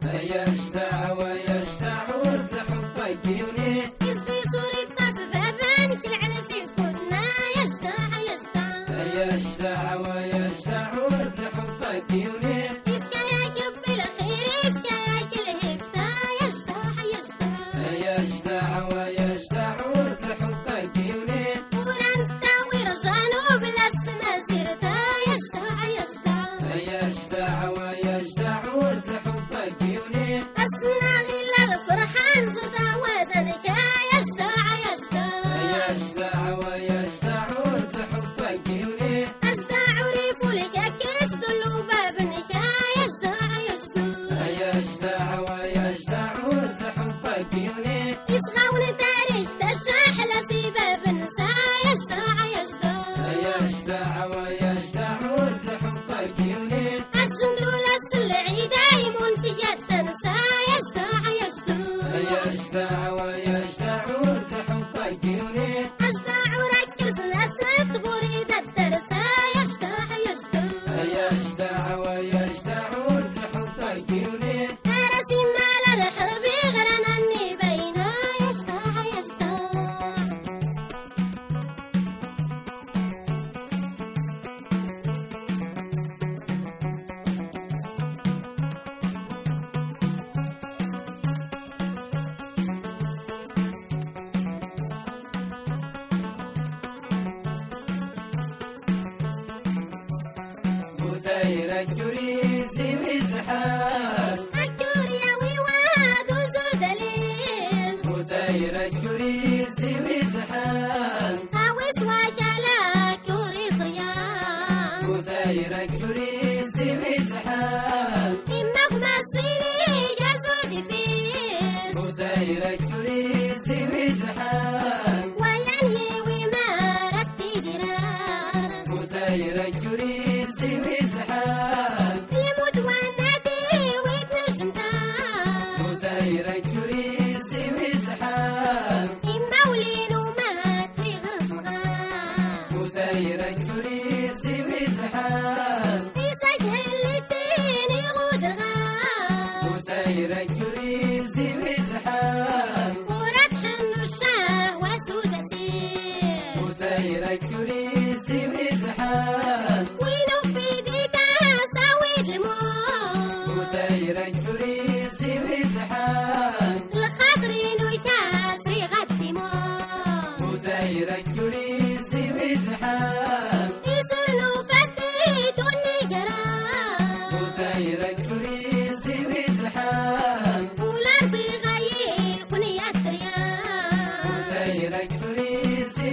يشتع ويشتع ورد حبك يوني يسبي صوري طاف بابانك العلى في كودنا يشتع يشتع ويشتع ورد حبك يوني يبكى ياك ربي الخير يبكى ياك الهبتا يشتع يشتع ويشتع ورد حبك يوني ورانتا ورجانو بلاست ما سيرتا يشتع يشتع ويشتع ورد حبك يوني أسنا غيلا الفرحان زرتا ودنك يشتع يشتع ويشتع ورد حبك يوني أشتع ريف لك أكس دلو بابنك يشتع يشتع ويشتع ورد حبك يوني يسغون تاريخ تشاح لسباب نسا يشتع يشتع ويشتع ورد حبك يوني أتشندو للسلعيدة يمون تنسى يشتع يشتع ويشتع ورد حبك يوني أشتع وركز نسرت بريد الدرسة يشتع يشتع ويشتع ورد حبك يوني أرسي مال الحرب غرنا النبينا يشتع وتيرك يريسي مسحان أكور يا ويواد وزودلين وتيرك يريسي مسحان أوس وجلاك وريس ريان وتيرك يريسي مسحان إمك مسيني يزود فيس وتيرك يريسي مسحان ويني ومارت درار وتيرك يريسي مسحان يموت ونادي ويتنجمتا وتيرك يريسي مسحان مولين ومات لي غرس مغار وتيرك يريسي مسحان يسجل الدين يغود الغار وتيرك يريسي مسحان ورد حنو الشاه وسود سير وتيرك يريسي مسحان وينو في ديتا ساويد الموت وتيرك يريسي مسحان الخاطرين ويكاسري غدي موت وتيرك يريسي مسحان يسرنو فتيت والنجران وتيرك يريسي مسحان والأرض غيقني الدريان وتيرك يريسي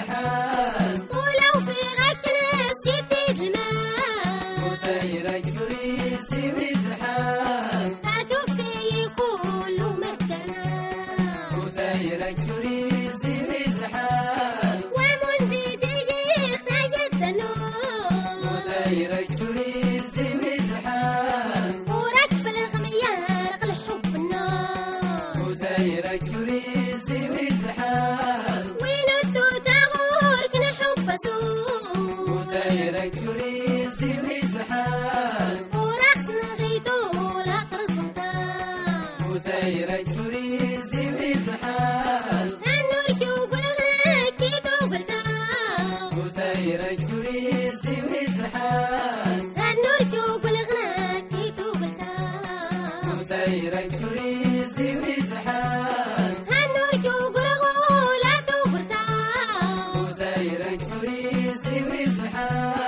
مسحان ولو في غكنس يديد الماء وتيرك يريسي مسحان هتفتي كل مدنا وتيرك يريسي مسحان ومن ديدي اختاجت النور وتيرك يريسي مسحان وركف الغميار الحب النار وتيرك يريسي مسحان وين الدود غور كنا حب سوق وتيرك يريسي مسحان ورخت نغيتو لا ترزمتا وتيرك يريسي مسحان النور كيوب الغناك كيتو قلتا وتيرك يريسي مسحان النور كيوب الغناك كيتو قلتا وتيرك يريسي مسحان النور كيوب الغولا تو قلتا وتيرك يريسي مسحان